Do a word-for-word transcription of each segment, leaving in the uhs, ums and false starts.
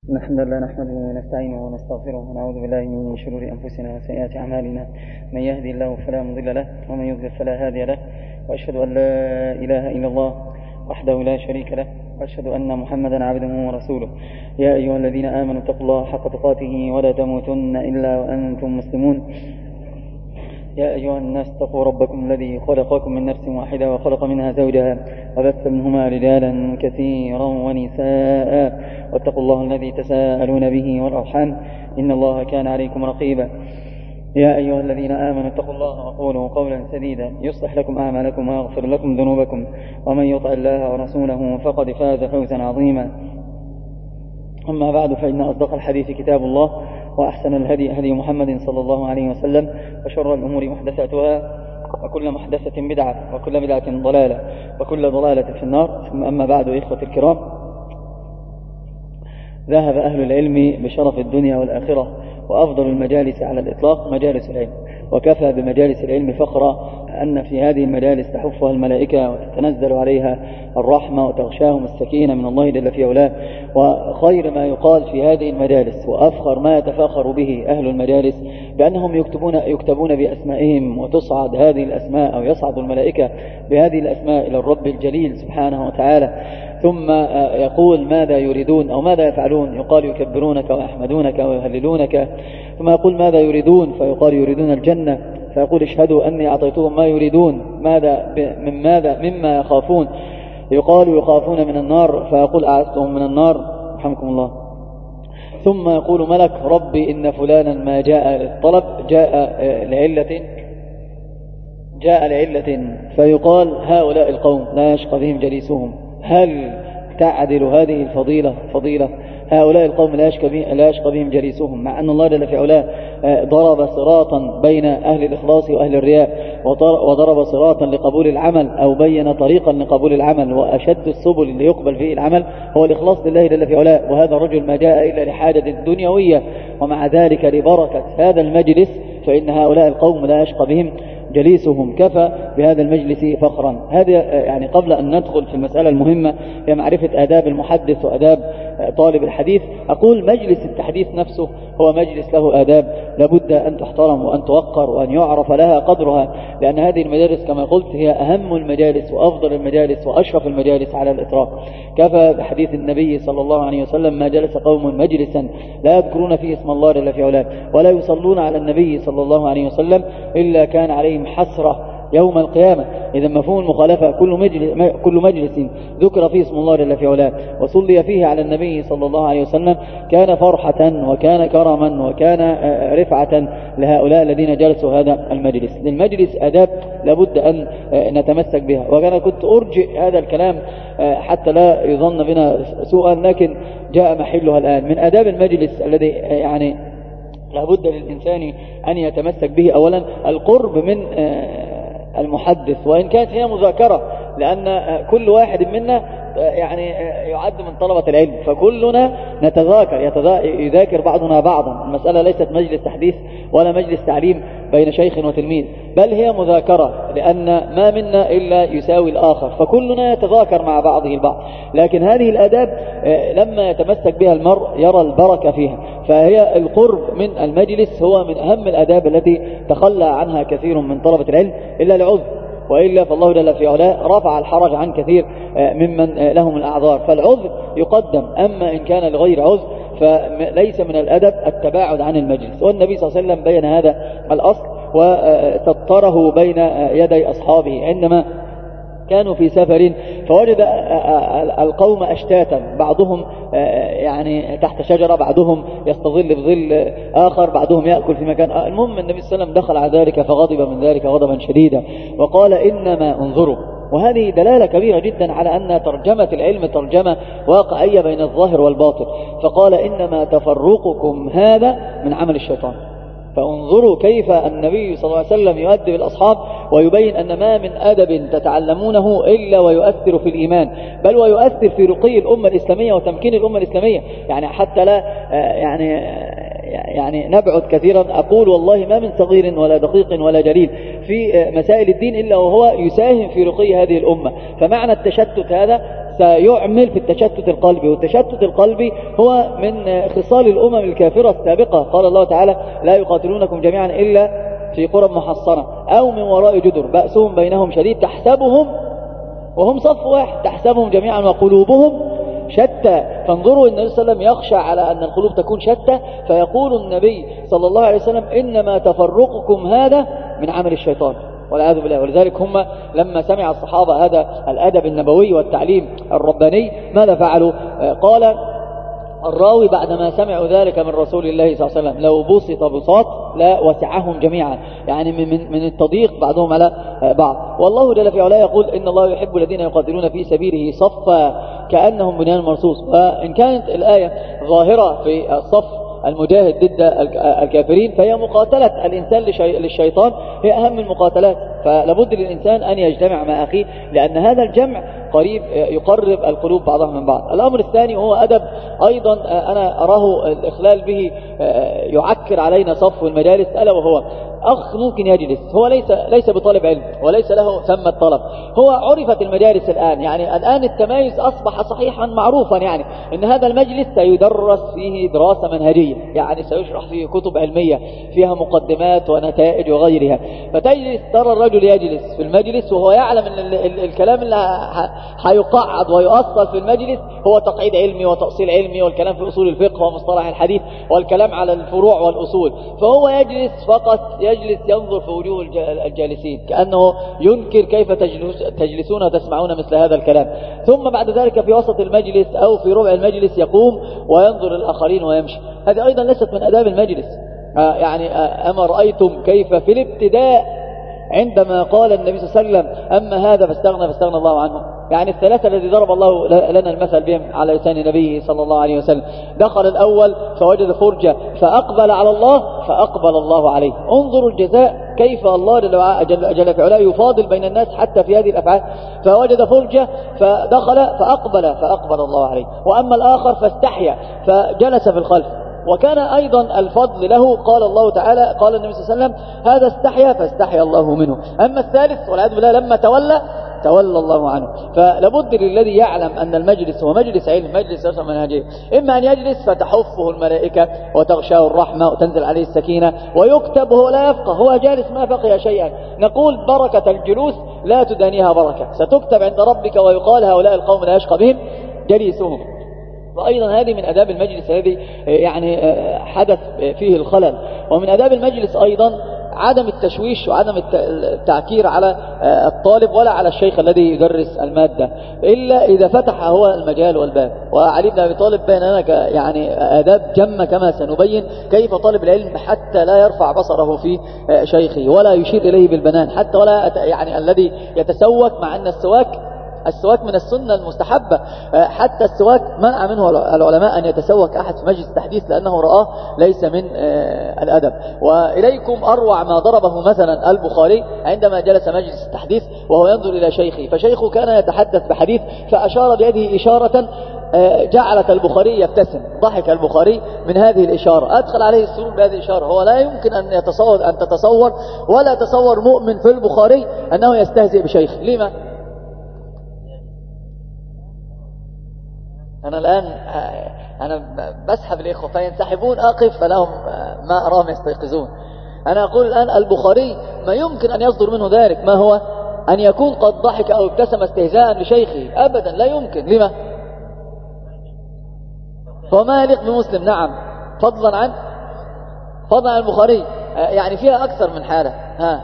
الحمد لله نحمده ونستعينه ونستغفره ونعوذ بالله من شرور أنفسنا وسيئات أعمالنا. من يهدي الله فلا مضل له ومن يضلل فلا هادي له، وأشهد أن لا إله إلا الله وحده لا شريك له، وأشهد أن محمدا عبده ورسوله. يا أيها الذين آمنوا اتقوا الله حق تقاته ولا تموتن إلا وأنتم مسلمون. يا أيها الناس اتقوا ربكم الذي خلقكم من نفس واحدة وخلق منها زوجها وبث منهما رجالا كثيرا ونساء، واتقوا الله الذي تساءلون به والأرحام إن الله كان عليكم رقيبا. يا أيها الذين آمنوا اتقوا الله وقولوا قولا سديدا يصلح لكم أعمالكم ويغفر لكم ذنوبكم، ومن يطع الله ورسوله فقد فاز فوزا عظيما. أما بعد، فإن أصدق الحديث كتاب الله، وأحسن الهدي هدي محمد صلى الله عليه وسلم، وشر الأمور محدثاتها، وكل محدثة بدعة، وكل بدعة ضلالة، وكل ضلالة في النار. ثم أما بعد، إخوة الكرام، ذهب أهل العلم بشرف الدنيا والآخرة، وأفضل المجالس على الإطلاق مجالس العلم، وكفى بمجالس العلم فخرا أن في هذه المجالس تحفها الملائكة وتتنزل عليها الرحمة وتغشاهم السكينة من الله جل في علاه. وخير ما يقال في هذه المجالس وأفخر ما يتفاخر به أهل المجالس بأنهم يكتبون, يكتبون بأسمائهم، وتصعد هذه الأسماء أو يصعد الملائكة بهذه الأسماء إلى الرب الجليل سبحانه وتعالى، ثم يقول ماذا يريدون أو ماذا يفعلون، يقال يكبرونك ويحمدونك ويهللونك، ثم يقول ماذا يريدون، فيقال يريدون الجنة، فيقول اشهدوا أني أعطيتهم ما يريدون، ماذا من ماذا مما يخافون، يقال يخافون من النار، فيقول أعزتهم من النار رحمكم الله. ثم يقول ملك ربي إن فلانا ما جاء للطلب جاء لعلة جاء لعلة فيقال هؤلاء القوم لا يشقى بهم جليسهم. هل تعدل هذه الفضيلة فضيلة؟ هؤلاء القوم لا يشقى بهم, لا يشقى بهم جليسهم، مع أن الله جل في علاه ضرب صراطا بين أهل الإخلاص وأهل الرياء، وضرب صراطا لقبول العمل، أو بين طريقا لقبول العمل، وأشد السبل اللي يقبل فيه العمل هو الإخلاص لله جل في علاه. وهذا الرجل ما جاء إلا لحاجة دنيوية، ومع ذلك لبركة هذا المجلس فإن هؤلاء القوم لا يشقى بهم جليسهم. كفى بهذا المجلس فخرا. هذا يعني قبل أن ندخل في المسألة المهمة هي معرفة آداب المحدث وآداب طالب الحديث، أقول مجلس التحديث نفسه هو مجلس له آداب لابد أن تحترم وأن توقر وأن يعرف لها قدرها، لأن هذه المجالس كما قلت هي أهم المجالس وأفضل المجالس وأشرف المجالس على الإطلاق. كفى بحديث النبي صلى الله عليه وسلم ما جلس قوم مجلسا لا يذكرون فيه اسم الله جل في علاه ولا يصلون على النبي صلى الله عليه وسلم إلا كان عليهم حسرة يوم القيامة. إذا مفهوم المخالفة كل مجلس, كل مجلس ذكر فيه اسم الله جل في علاه وصلي فيه على النبي صلى الله عليه وسلم كان فرحة وكان كرما وكان رفعة لهؤلاء الذين جلسوا هذا المجلس. للمجلس أداب لابد أن نتمسك بها، وأنا كنت أرجئ هذا الكلام حتى لا يظن بنا سوءا، لكن جاء محلها الآن. من أداب المجلس الذي يعني لابد للإنسان أن يتمسك به أولا القرب من المحدث، وإن كانت هي مذاكرة، لأن كل واحد منا يعني يعد من طلبة العلم، فكلنا نتذاكر يذاكر بعضنا بعضا. المسألة ليست مجلس تحديث ولا مجلس تعليم بين شيخ وتلميذ، بل هي مذاكرة، لأن ما منا إلا يساوي الآخر، فكلنا يتذاكر مع بعضه البعض. لكن هذه الآداب لما يتمسك بها المرء يرى البركة فيها، فهي القرب من المجلس هو من أهم الآداب التي تخلى عنها كثير من طلبة العلم إلا لعذر، وإلا فالله جل في علاه رفع الحرج عن كثير ممن لهم الأعذار، فالعذر يقدم. أما إن كان لغير عذر فليس من الأدب التباعد عن المجلس، والنبي صلى الله عليه وسلم بين هذا الأصل وسطره بين يدي أصحابه عندما كانوا في سفر فوجد القوم أشتاتا، بعضهم يعني تحت شجرة، بعضهم يستظل بظل آخر، بعضهم يأكل في مكان. المهم النبي صلى الله عليه وسلم دخل على ذلك فغضب من ذلك غضبا شديدا وقال إنما انظروا. وهذه دلالة كبيرة جدا على أن ترجمة العلم ترجمة واقعية بين الظاهر والباطن، فقال إنما تفرقكم هذا من عمل الشيطان. فانظروا كيف النبي صلى الله عليه وسلم يؤدب الأصحاب ويبين أن ما من أدب تتعلمونه إلا ويؤثر في الإيمان، بل ويؤثر في رقي الأمة الإسلامية وتمكين الأمة الإسلامية. يعني حتى لا يعني يعني نبعد كثيرا، أقول والله ما من صغير ولا دقيق ولا جليل في مسائل الدين إلا وهو يساهم في رقي هذه الأمة. فمعنى التشتت هذا سيعمل في التشتت القلبي، والتشتت القلبي هو من خصال الأمم الكافرة السابقة. قال الله تعالى لا يقاتلونكم جميعا إلا في قرى محصنة أو من وراء جدر بأسهم بينهم شديد تحسبهم وهم صف واحد، تحسبهم جميعا وقلوبهم شتى. فانظروا النبي صلى الله عليه وسلم يخشى على أن القلوب تكون شتى، فيقول النبي صلى الله عليه وسلم إنما تفرقكم هذا من عمل الشيطان والعياذ بالله. ولذلك هم لما سمع الصحابة هذا الأدب النبوي والتعليم الرباني ماذا فعلوا؟ قال الراوي بعدما سمعوا ذلك من رسول الله صلى الله عليه وسلم لو بسط بساط لا وسعهم جميعا، يعني من من التضييق بعضهم على بعض. والله جل في علاه يقول إن الله يحب الذين يقاتلون في سبيله صفا كأنهم بنيان مرصوص. وإن كانت الآية ظاهرة في الصف المجاهد ضد الكافرين فهي مقاتلة الإنسان للشيطان هي أهم المقاتلات، فلابد للإنسان أن يجتمع مع أخيه لأن هذا الجمع قريب يقرب القلوب بعضها من بعض. الأمر الثاني وهو أدب أيضا أنا أراه الإخلال به يعكر علينا صفو المجالس، ألا وهو أخ ممكن يجلس هو ليس ليس بطالب علم وليس له ثم الطلب، هو عرفت المجالس الآن، يعني الآن التمايز أصبح صحيحا معروفا، يعني إن هذا المجلس سيدرس فيه دراسة منهجية، يعني سيشرح فيه كتب علمية فيها مقدمات ونتائج وغيرها. فتجلس ترى الرجل يجلس في المجلس وهو يعلم أن الكلام اللي هيقعد ويؤصل في المجلس هو تقعيد علمي وتأصيل علمي والكلام في أصول الفقه ومصطلح الحديث والكلام على الفروع والأصول، فهو يجلس فقط يجلس ينظر في وجوه الجالسين كأنه ينكر كيف تجلسون وتسمعون مثل هذا الكلام، ثم بعد ذلك في وسط المجلس أو في ربع المجلس يقوم وينظر الآخرين ويمشي. هذه أيضا ليست من آداب المجلس. آه يعني آه أما رأيتم كيف في الابتداء عندما قال النبي صلى الله عليه وسلم أما هذا فاستغنى فاستغنى الله عنه، يعني الثلاثة الذي ضرب الله لنا المثل بهم على لسان نبيه صلى الله عليه وسلم. دخل الأول فوجد فرجة فأقبل على الله فأقبل الله عليه. انظروا الجزاء كيف الله جل, جل في علاه يفاضل بين الناس حتى في هذه الأفعال. فوجد فرجة فدخل فأقبل فأقبل الله عليه، وأما الآخر فاستحيا فجلس في الخلف، وكان أيضا الفضل له. قال الله تعالى قال النبي صلى الله عليه وسلم هذا استحيا فاستحيا الله منه، أما الثالث والعياذ بالله لما تولى تولى الله عنه. فلابد للذي يعلم أن المجلس هو مجلس علم مجلس رسم منهجي إما أن يجلس فتحفه الملائكة وتغشاه الرحمة وتنزل عليه السكينة ويكتب وهو لا يفقه، هو جالس ما فقه شيئا. نقول بركة الجلوس لا تدانيها بركة، ستكتب عند ربك ويقال هؤلاء القوم لا يشقى بهم جليسهم. وأيضا هذه من أداب المجلس الذي يعني حدث فيه الخلل. ومن أداب المجلس أيضا عدم التشويش وعدم التعكير على الطالب ولا على الشيخ الذي يدرس المادة إلا إذا فتح هو المجال والباب. وعلي بن أبي طالب بين لنا يعني آداب جمة كما سنبين كيف طالب العلم حتى لا يرفع بصره في شيخه ولا يشير إليه بالبنان، حتى ولا يعني الذي يتسوك، مع أن السواك السواك من السنة المستحبة، حتى السواك منع منه العلماء أن يتسوك أحد في مجلس التحديث لأنه رآه ليس من الأدب. وإليكم أروع ما ضربه مثلا البخاري عندما جلس مجلس التحديث وهو ينظر إلى شيخه، فشيخه كان يتحدث بحديث فأشار بيده إشارة جعلت البخاري يبتسم، ضحك البخاري من هذه الإشارة، أدخل عليه السرور بهذه الإشارة. هو لا يمكن أن يتصور أن تتصور ولا تصور مؤمن في البخاري أنه يستهزئ بشيخ. لما؟ أنا الآن أنا بسحب الإخوة فينسحبون أقف فلهم ما أراهم يستيقظون. أنا أقول الآن البخاري ما يمكن أن يصدر منه ذلك، ما هو أن يكون قد ضحك أو ابتسم استهزاء لشيخه، أبدا لا يمكن. لما؟ هو ما يليق بمسلم، نعم، فضلا عن فضلا عن البخاري، يعني فيها أكثر من حالة. ها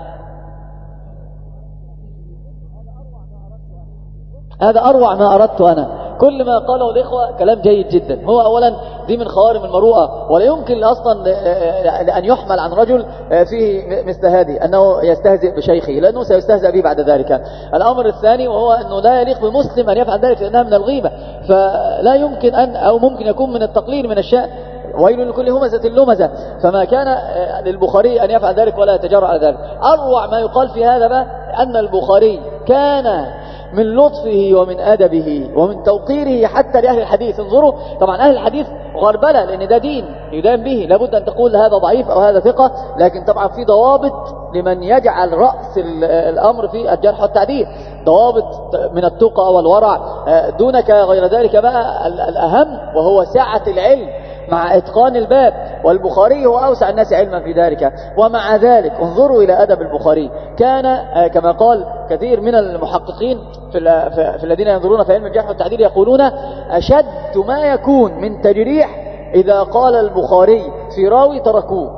هذا أروع ما أردت أنا. كل ما قاله الإخوة كلام جيد جدا. هو أولا دي من خوارم المروءة، ولا يمكن أصلا أن يحمل عن رجل فيه مثل هذه أنه يستهزئ بشيخه، لأنه سيستهزئ به بعد ذلك. الأمر الثاني وهو أنه لا يليق بمسلم أن يفعل ذلك لأنها من الغيبة، فلا يمكن أن أو ممكن يكون من التقليل من الشأن. ويل لكل همزة لمزة، فما كان للبخاري أن يفعل ذلك ولا يتجرأ على ذلك. أروع ما يقال في هذا بقى أن البخاري كان من لطفه ومن أدبه ومن توقيره حتى لأهل الحديث. انظروا طبعا أهل الحديث غربلة، لأن ده دين يدان به، لابد أن تقول هذا ضعيف أو هذا ثقة، لكن طبعا في ضوابط لمن يجعل رأس الأمر في الجرح والتعديل، ضوابط من التقى والورع دونك غير ذلك. بقى الأهم وهو سعة العلم مع إتقان الباب، والبخاري هو أوسع الناس علما في ذلك. ومع ذلك انظروا إلى أدب البخاري، كان كما قال كثير من المحققين في, في الذين ينظرون في علم الجرح والتعديل يقولون أشد ما يكون من تجريح إذا قال البخاري في راوي تركوه.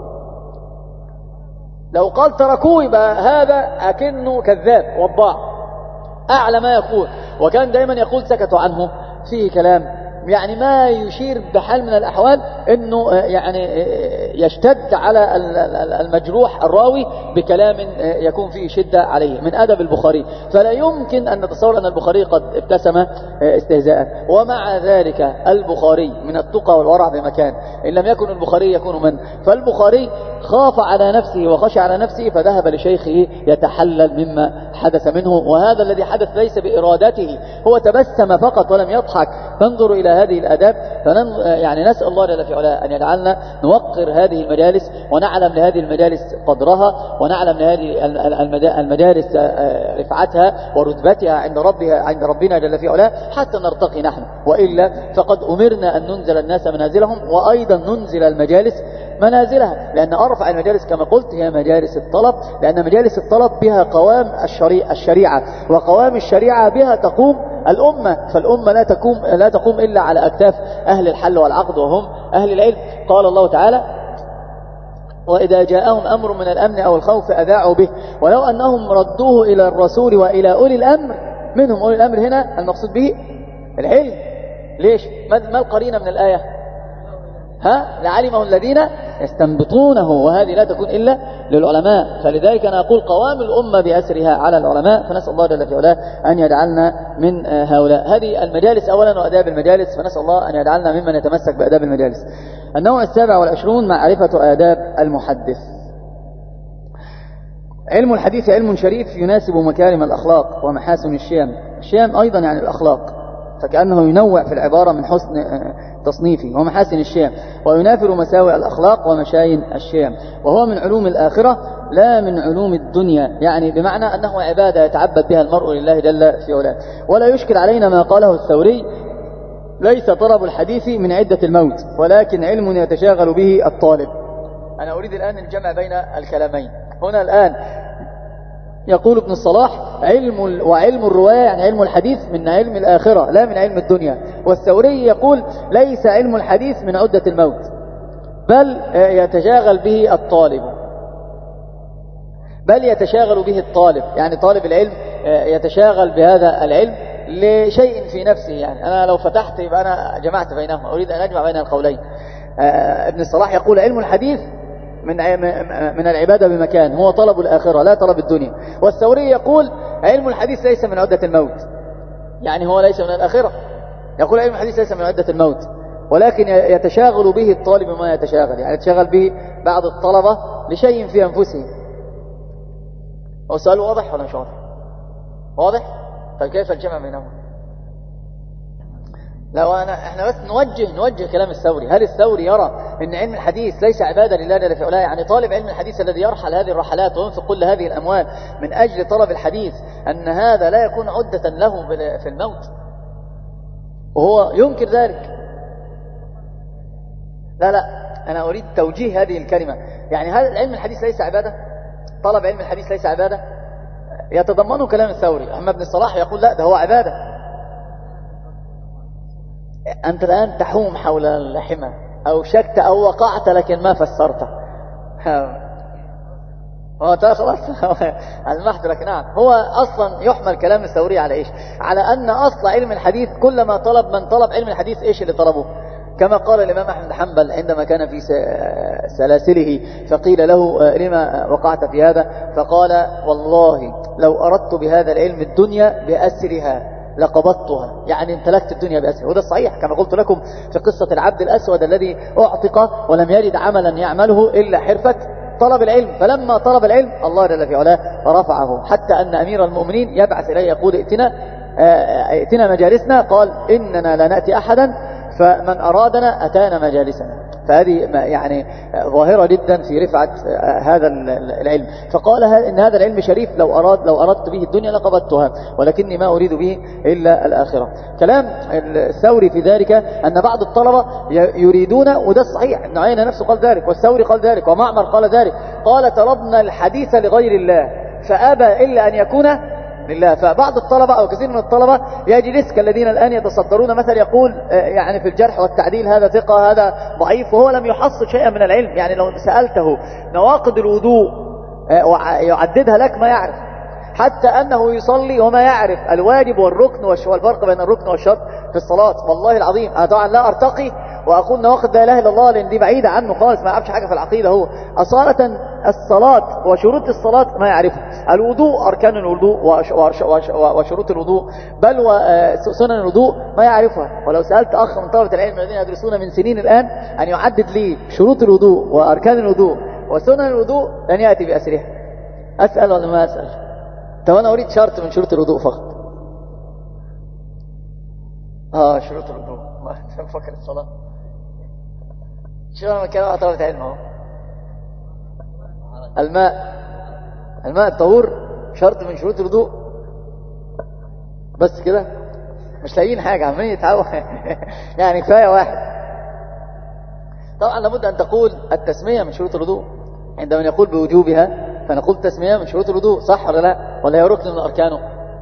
لو قال تركوه يبقى هذا أكنه كذاب وضاع، أعلى ما يقول. وكان دائما يقول سكتوا عنه فيه كلام، يعني ما يشير بحال من الأحوال أنه يعني يشتد على المجروح الراوي بكلام يكون فيه شدة عليه من أدب البخاري. فلا يمكن أن نتصور أن البخاري قد ابتسم استهزاء. ومع ذلك البخاري من التقى والورع بمكان، إن لم يكن البخاري يكون من. فالبخاري خاف على نفسه وخشى على نفسه فذهب لشيخه يتحلل مما حدث منه، وهذا الذي حدث ليس بإرادته، هو تبسم فقط ولم يضحك. فانظروا إلى هذه الآداب. فنن يعني نسأل الله جل في علاه أن يجعلنا نوقر هذه المجالس ونعلم لهذه المجالس قدرها، ونعلم لهذه المجالس رفعتها ورتبتها عند ربها عند ربنا جل في علاه حتى نرتقي نحن. وإلا فقد أمرنا أن ننزل الناس منازلهم، وأيضا ننزل المجالس منازلها، لأن أرفع المجالس كما قلت هي مجالس الطلب، لأن مجالس الطلب بها قوام الشريعة، وقوام الشريعة بها تقوم الأمة. فالأمة لا تقوم لا تقوم إلا على أكتاف أهل الحل والعقد وهم أهل العلم. قال الله تعالى: وإذا جاءهم أمر من الأمن أو الخوف أذاعوا به ولو أنهم ردوه إلى الرسول وإلى أولي الأمر منهم. أولي الأمر هنا المقصود به العلم. ليش؟ ما القرينة من الآية؟ ها لعلمه الذين يستنبطونه، وهذه لا تكون إلا للعلماء. فلذلك أنا أقول قوام الأمة بأسرها على العلماء، فنسأل الله جل في علاه أن يجعلنا من هؤلاء. هذه المجالس أولا وأداب المجالس، فنسأل الله أن يجعلنا ممن يتمسك بأداب المجالس. النوع السابع والعشرون معرفة آداب المحدث. علم الحديث علم شريف يناسب مكارم الأخلاق ومحاسن الشيم. الشيم أيضا يعني الأخلاق، فكأنه ينوع في العبارة من حسن تصنيفه ومحاسن الشيم، وينافر مساوئ الأخلاق ومشاين الشيم. وهو من علوم الآخرة لا من علوم الدنيا، يعني بمعنى أنه عبادة يتعبد بها المرء لله جل في علاه. ولا يشكل علينا ما قاله الثوري: ليس طلب الحديث من عدة الموت ولكن علم يتشاغل به الطالب. أنا أريد الآن الجمع بين الكلامين. هنا الآن يقول ابن الصلاح: علم وعلم الرواية يعني علم الحديث من علم الآخرة لا من علم الدنيا. والثوري يقول: ليس علم الحديث من عدة الموت بل يتشاغل به الطالب بل يتشاغل به الطالب يعني طالب العلم يتشاغل بهذا العلم لشيء في نفسه. يعني أنا لو فتحت يبقى أنا جمعت بينهما، أريد أن أجمع بين القولين. ابن الصلاح يقول: علم الحديث من من العبادة بمكان هو طلب الآخرة لا طلب الدنيا. والثوري يقول: علم الحديث ليس من عدة الموت، يعني هو ليس من الآخرة. يقول: علم الحديث ليس من عدة الموت ولكن يتشاغل به الطالب ما يتشاغل، يعني يتشاغل به بعض الطلبة لشيء في أنفسهم. هو سؤال واضح ولا مش واضح؟ واضح؟ طيب كيف الجمع بينهما؟ لا وأنا احنا بس نوجه نوجه كلام الثوري. هل الثوري يرى ان علم الحديث ليس عبادة لله جل في علاه؟ يعني طالب علم الحديث الذي يرحل هذه الرحلات وينفق كل هذه الأموال من أجل طلب الحديث، أن هذا لا يكون عدة له في الموت وهو ينكر ذلك؟ لا لا أنا أريد توجيه هذه الكلمة. يعني هل علم الحديث ليس عبادة؟ طلب علم الحديث ليس عبادة؟ يتضمنه كلام الثوري. أما ابن الصلاح يقول: لا ده هو عبادة. أنت الآن تحوم حول الحمى أو شكت أو وقعت لكن ما فسرت. هو خلاص المحض لك. نعم هو أصلا يحمل كلام الثوري على إيش؟ على أن أصل علم الحديث كلما طلب من طلب علم الحديث إيش اللي طلبه؟ كما قال الإمام أحمد حنبل عندما كان في سلاسله فقيل له: لما وقعت في هذا؟ فقال: والله لو أردت بهذا العلم الدنيا بأسرها لقبضتها، يعني امتلكت الدنيا بأسرها. وده الصحيح كما قلت لكم في قصة العبد الأسود الذي أعتق ولم يجد عملا يعمله إلا حرفة طلب العلم. فلما طلب العلم الله جل في علاه رفعه، حتى أن أمير المؤمنين يبعث إليه يقول: ائتنا ائتنا مجالسنا. قال: إننا لا نأتي أحدا فمن أرادنا أتانا مجالسنا. فهذه يعني ظاهرة جدا في رفعة هذا العلم. فقال إن هذا العلم شريف، لو أراد لو أردت به الدنيا لقبضتها، ولكني ما أريد به إلا الآخرة. كلام الثوري في ذلك أن بعض الطلبة يريدون، وده الصحيح، ابن عيينة نفسه قال ذلك، والثوري قال ذلك، ومعمر قال ذلك، قال طلبنا الحديث لغير الله فأبى إلا أن يكون لله. فبعض الطلبة أو كثير من الطلبة يجلس كالذين الآن يتصدرون مثل يقول يعني في الجرح والتعديل هذا ثقة هذا ضعيف، وهو لم يحصل شيئا من العلم. يعني لو سألته نواقض الوضوء يعددها لك ما يعرف، حتى أنه يصلي وما يعرف الواجب والركن والفرق بين الركن والشرط في الصلاة. والله العظيم أنا طبعا لا أرتقي وأقول نواقض لا إله إلا الله، لأن دي بعيدة عنه خالص، ما يعرفش حاجة في العقيدة. هو أصالة الصلاة وشروط الصلاة ما يعرفها، الوضوء أركان الوضوء وشروط الوضوء بل وسنن الوضوء ما يعرفها. ولو سألت أخ من طلبة العلم الذين يدرسون من سنين الآن أن يعدد لي شروط الوضوء وأركان الوضوء وسنن الوضوء لن يأتي بأسرها. أسأل ولا ما أسأل؟ طب أنا أريد شرط من شروط الوضوء فقط. آه شروط الوضوء ما فكر الصلاة. شو أنا كلام طلبة علم أهو. الماء الماء الطهور شرط من شروط الوضوء، بس كده مش لاقيين حاجة، عمالين يتعاون يعني كفاية واحد. طبعا لابد أن تقول التسمية من شروط الوضوء، عندما يقول بوجوبها فنقول التسمية من شروط الوضوء، صح ولا لا؟ ولا هي ركن من أركانه؟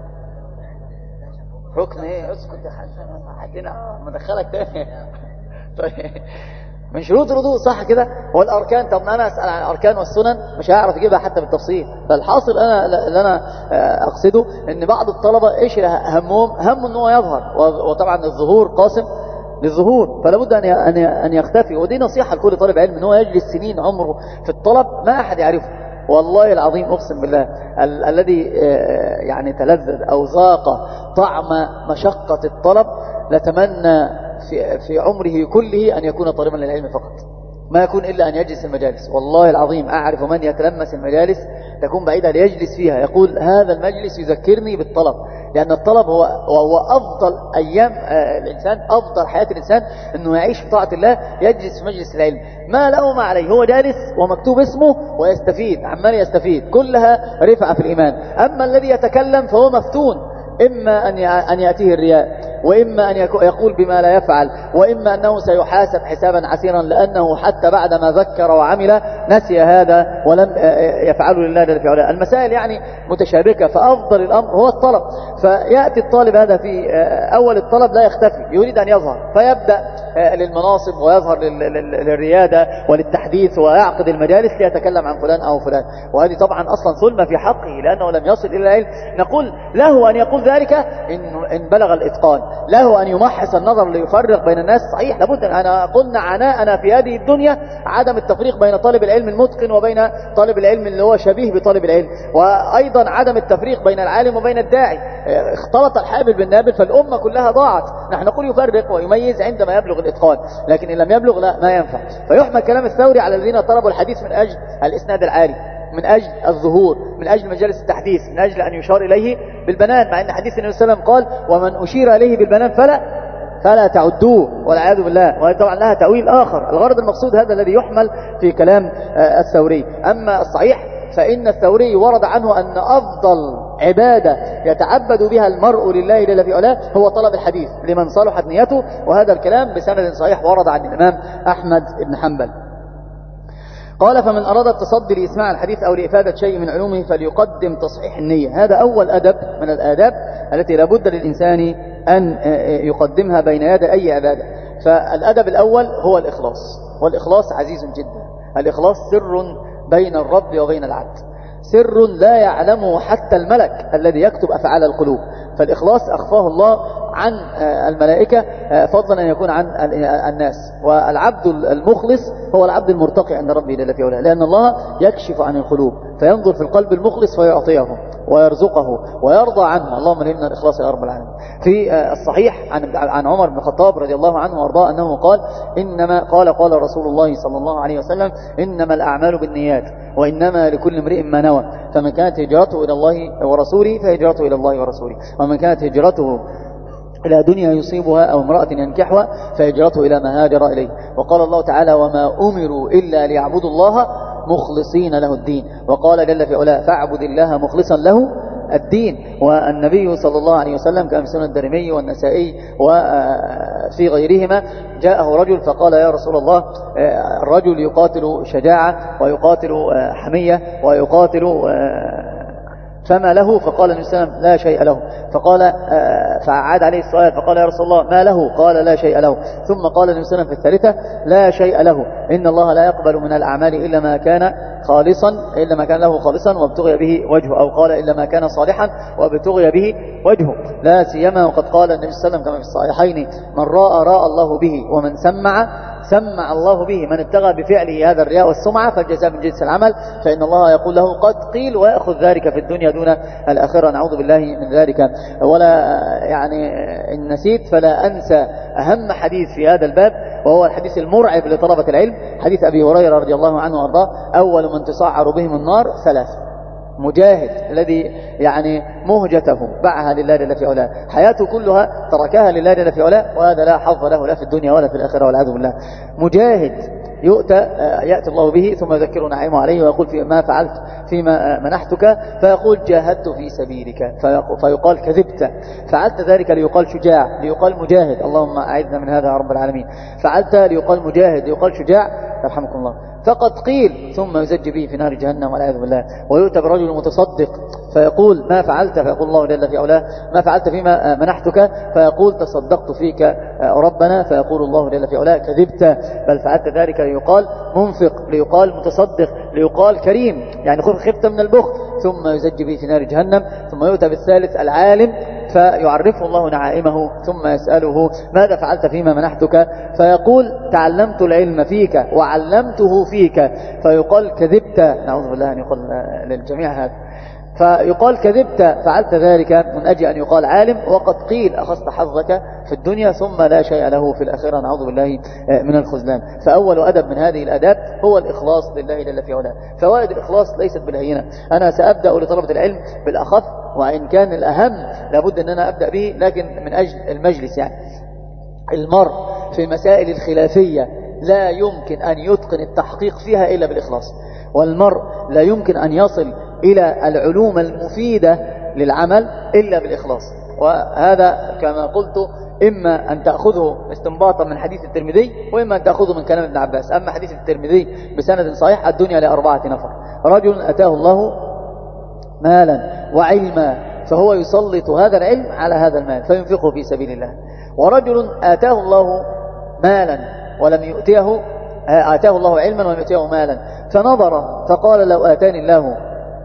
ركن ايه؟ اسكت يا حسن حدنا مدخلك تاني. طيب من شروط الوضوء صح كده. والأركان، طب أنا أسأل عن الأركان والسنن مش هعرف أجيبها حتى بالتفصيل. فالحاصل أنا اللي أنا أقصده إن بعض الطلبة إيش همهم هم إنه يظهر، وطبعا الظهور قاسم للظهور، فلا بد أن أن يختفي. ودي نصيحة لكل طالب علم، إن هو يجلس سنين عمره في الطلب ما أحد يعرفه. والله العظيم أقسم بالله ال الذي يعني تلذذ أو ذاق طعم مشقة الطلب لتمنى في, في عمره كله أن يكون طالبا للعلم فقط، ما يكون إلا أن يجلس المجالس. والله العظيم أعرف من يتلمس المجالس تكون بعيدة ليجلس فيها، يقول هذا المجلس يذكرني بالطلب، لأن الطلب هو, هو أفضل أيام الإنسان، أفضل حياة الإنسان أنه يعيش في طاعة الله، يجلس في مجلس العلم ما له ما عليه، هو جالس ومكتوب اسمه ويستفيد، عمال يستفيد، كلها رفعة في الإيمان. أما الذي يتكلم فهو مفتون، إما أن يأتيه الرياء، وإما أن يقول بما لا يفعل، وإما أنه سيحاسب حسابا عسيرا لأنه حتى بعدما ذكر وعمل نسي هذا ولم يفعله لله جل في علاه. المسائل يعني متشابكة، فأفضل الأمر هو الطلب. فيأتي الطالب هذا في أول الطلب لا يختفي، يريد أن يظهر، فيبدأ للمناصب ويظهر للريادة وللتحديث ويعقد المجالس ليتكلم عن فلان أو فلان، وهذه طبعا أصلا ظلمة في حقه لأنه لم يصل إلى العلم. نقول له أن يقول ذلك إن بلغ الإتقان، له أن يمحص النظر ليفرق بين الناس، صحيح لابد. أنا قلنا عناءنا في هذه الدنيا عدم التفريق بين طالب العلم المتقن وبين طالب العلم اللي هو شبيه بطالب العلم، وأيضا عدم التفريق بين العالم وبين الداعي. اختلط الحابل بالنابل فالأمة كلها ضاعت. نحن نقول يفرق ويميز عندما يبلغ الإتقان، لكن إن لم يبلغ لا ما ينفع. فيحمل كلام الثوري على الذين طلبوا الحديث من أجل الإسناد العالي، من أجل الظهور، من أجل مجالس التحديث، من أجل أن يشار إليه بالبنان، مع أن حديث النبي صلى الله عليه وسلم قال ومن أشير إليه بالبنان فلا فلا تعدوه والعياذ بالله. وهذا طبعا لها تأويل آخر. الغرض المقصود هذا الذي يحمل في كلام الثوري. أما الصحيح فإن الثوري ورد عنه أن أفضل عبادة يتعبد بها المرء لله جل في علاه هو طلب الحديث لمن صلحت نيته، وهذا الكلام بسند صحيح ورد عن الإمام أحمد بن حنبل. قال فمن أراد التصدي لإسماع الحديث أو لإفادة شيء من علومه فليقدم تصحيح النية. هذا أول أدب من الآداب التي لابد للإنسان أن يقدمها بين يدي أي عبادة. فالأدب الأول هو الإخلاص، والإخلاص عزيز جدا. الإخلاص سر بين الرب وبين العبد، سر لا يعلمه حتى الملك الذي يكتب أفعال القلوب. فالإخلاص أخفاه الله عن الملائكة فضلا أن يكون عن الناس. والعبد المخلص هو العبد المرتقي عند ربه جل في علاه، لأن الله يكشف عن القلوب فينظر في القلب المخلص فيعطيه ويرزقه ويرضى عنه. اللهم لنا الإخلاص يا رب العالمين. في الصحيح عن عن عمر بن الخطاب رضي الله عنه وارضاه أنه قال إنما قال قال رسول الله صلى الله عليه وسلم إنما الأعمال بالنيات وإنما لكل امرئ ما نوى، فمن كانت هجرته إلى الله ورسوله فهجرته إلى الله ورسوله، ومن كانت هجرته إلى دنيا يصيبها أو امرأة ينكحها فهجرته إلى ما هاجر إليه. وقال الله تعالى وما أمروا إلا ليعبدوا الله مخلصين له الدين. وقال جل في علاه فاعبد الله مخلصا له الدين. والنبي صلى الله عليه وسلم كما في سنن الدارمي والنسائي وفي غيرهما جاءه رجل فقال يا رسول الله الرجل يقاتل شجاعة ويقاتل حمية ويقاتل فما له؟ فقال النبي صلى الله عليه وسلم لا شيء له. فقال فعاد عليه السؤال فقال يا رسول الله ما له؟ قال لا شيء له. ثم قال النبي صلى الله عليه وسلم في الثالثة لا شيء له إن الله لا يقبل من الأعمال إلا ما كان خالصا إلا ما كان له خالصا وابتغي به وجهه، أو قال إلا ما كان صالحا وابتغي به وجهه. لا سيما وقد قال النبي صلى الله عليه وسلم كما في الصحيحين من راى راى الله به ومن سمع سمع الله به. من ابتغى بفعله هذا الرياء والسمعة فالجزاء من جنس العمل، فإن الله يقول له قد قيل ويأخذ ذلك في الدنيا دون الآخرة، نعوذ بالله من ذلك. ولا يعني إن نسيت فلا أنسى أهم حديث في هذا الباب وهو الحديث المرعب لطلبة العلم، حديث أبي هريرة رضي الله عنه وأرضاه أول من تسعر بهم النار ثلاث: مجاهد الذي يعني مهجته باعها لله جل في علاه، حياته كلها تركها لله جل في علاه، وهذا لا حظ له لا في الدنيا ولا في الآخرة والعياذ بالله. مجاهد يؤتى يأتي الله به ثم يذكر نعيمه عليه ويقول في ما فعلت فيما منحتك، فيقول جاهدت في سبيلك، فيقال كذبت. فعلت ذلك ليقال شجاع، ليقال مجاهد، اللهم أعذنا من هذا يا رب العالمين. فعلت ليقال مجاهد، ليقال شجاع، يرحمكم الله. فقد قيل ثم يزج به في نار جهنم والعياذ بالله. ويؤتى برجل متصدق فيقول ما فعلت؟ فيقول الله جل في علاه ما فعلت فيما منحتك؟ فيقول تصدقت فيك ربنا، فيقول الله جل في علاه كذبت، بل فعلت ذلك ليقال منفق، ليقال متصدق، ليقال كريم، يعني خفت من البخل. ثم يزج به في نار جهنم. ثم يؤتى بالثالث العالم فيعرفه الله نعائمه ثم يسأله ماذا فعلت فيما منحتك؟ فيقول تعلمت العلم فيك وعلمته فيك، فيقال كذبت، نعوذ بالله أن يقول للجميع هذا. فيقال كذبت، فعلت ذلك من أجل أن يقال عالم، وقد قيل أخذت حظك في الدنيا ثم لا شيء له في الآخرة، نعوذ بالله من الخذلان. فأول أدب من هذه الأداب هو الإخلاص لله جل في علاه. فوائد الإخلاص ليست بالهينة. أنا سأبدأ لطلبة العلم بالأخف، وإن كان الأهم لابد أن أنا أبدأ به، لكن من أجل المجلس. يعني المرء في المسائل الخلافية لا يمكن أن يتقن التحقيق فيها إلا بالإخلاص، والمرء لا يمكن أن يصل إلى العلوم المفيدة للعمل إلا بالإخلاص. وهذا كما قلت إما أن تأخذه استنباطا من حديث الترمذي، وإما أن تأخذه من كلام ابن عباس. أما حديث الترمذي بسند صحيح الدنيا لأربعة نفر: رجل أتاه الله مالا وعلما فهو يسلط هذا العلم على هذا المال فينفقه في سبيل الله، ورجل آتاه الله مالا ولم يؤتيه آتاه الله علما ولم يؤتيه مالا فنظر فقال لو آتاني الله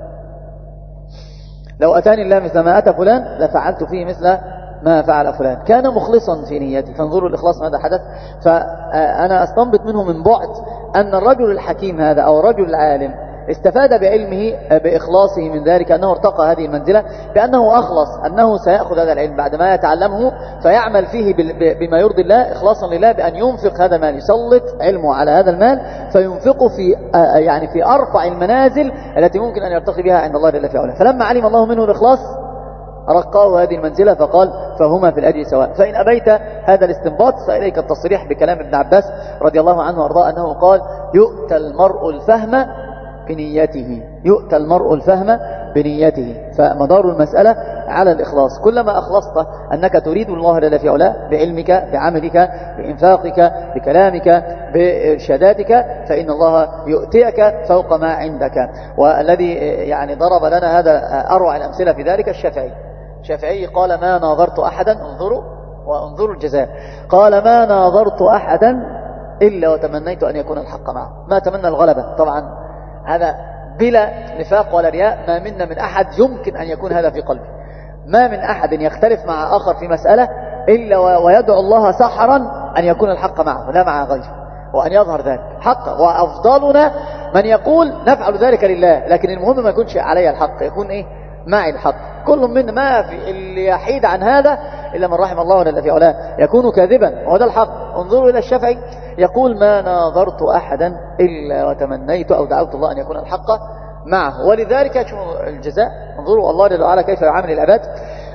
لو أتاني الله مثل ما أتى فلان لفعلت فيه مثل ما فعل فلان. كان مخلصا في نيته. فانظروا الإخلاص ماذا حدث. فأنا أستنبط منه من بعد أن الرجل الحكيم هذا أو الرجل العالم استفاد بعلمه بإخلاصه من ذلك أنه ارتقى هذه المنزلة، بأنه أخلص أنه سيأخذ هذا العلم بعد ما يتعلمه فيعمل فيه بما يرضي الله إخلاصا لله، بأن ينفق هذا المال، يسلط علمه على هذا المال فينفقه في يعني في أرفع المنازل التي ممكن أن يرتقي بها عند الله جل في علاه. فلما علم الله منه الإخلاص رقاه هذه المنزلة فقال فهما في الأجر سواء. فإن أبيت هذا الاستنباط فإليك التصريح بكلام ابن عباس رضي الله عنه وارضاه أنه قال يؤتى المرء الفهم بنيته، يؤتى المرء الفهم بنيته. فمدار المسألة على الإخلاص. كلما أخلصت أنك تريد الله جل في علاه بعلمك بعملك بإنفاقك بكلامك بإرشاداتك فإن الله يؤتيك فوق ما عندك. والذي يعني ضرب لنا هذا أروع الأمثلة في ذلك الشافعي. الشافعي قال ما ناظرت أحدا، انظروا وانظروا الجزاء، قال ما ناظرت أحدا إلا وتمنيت أن يكون الحق معه. ما تمنى الغلبة طبعا، هذا بلا نفاق ولا رياء. ما منا من أحد يمكن أن يكون هذا في قلبه. ما من أحد يختلف مع آخر في مسألة إلا ويدعو الله سحرا أن يكون الحق معه لا مع غيره، وأن يظهر ذلك حقا. وأفضلنا من يقول نفعل ذلك لله، لكن المهم ما يكونش علي الحق، يكون إيه معي الحق. كل منا ما في اللي يحيد عن هذا إلا من رحم الله جل في علاه يكون كاذبا، وهذا الحق. انظروا إلى الشافعي يقول ما ناظرت أحدا إلا وتمنيت أو دعوت الله أن يكون الحق معه. ولذلك شوفوا الجزاء، انظروا الله جل وعلا كيف يعامل العباد.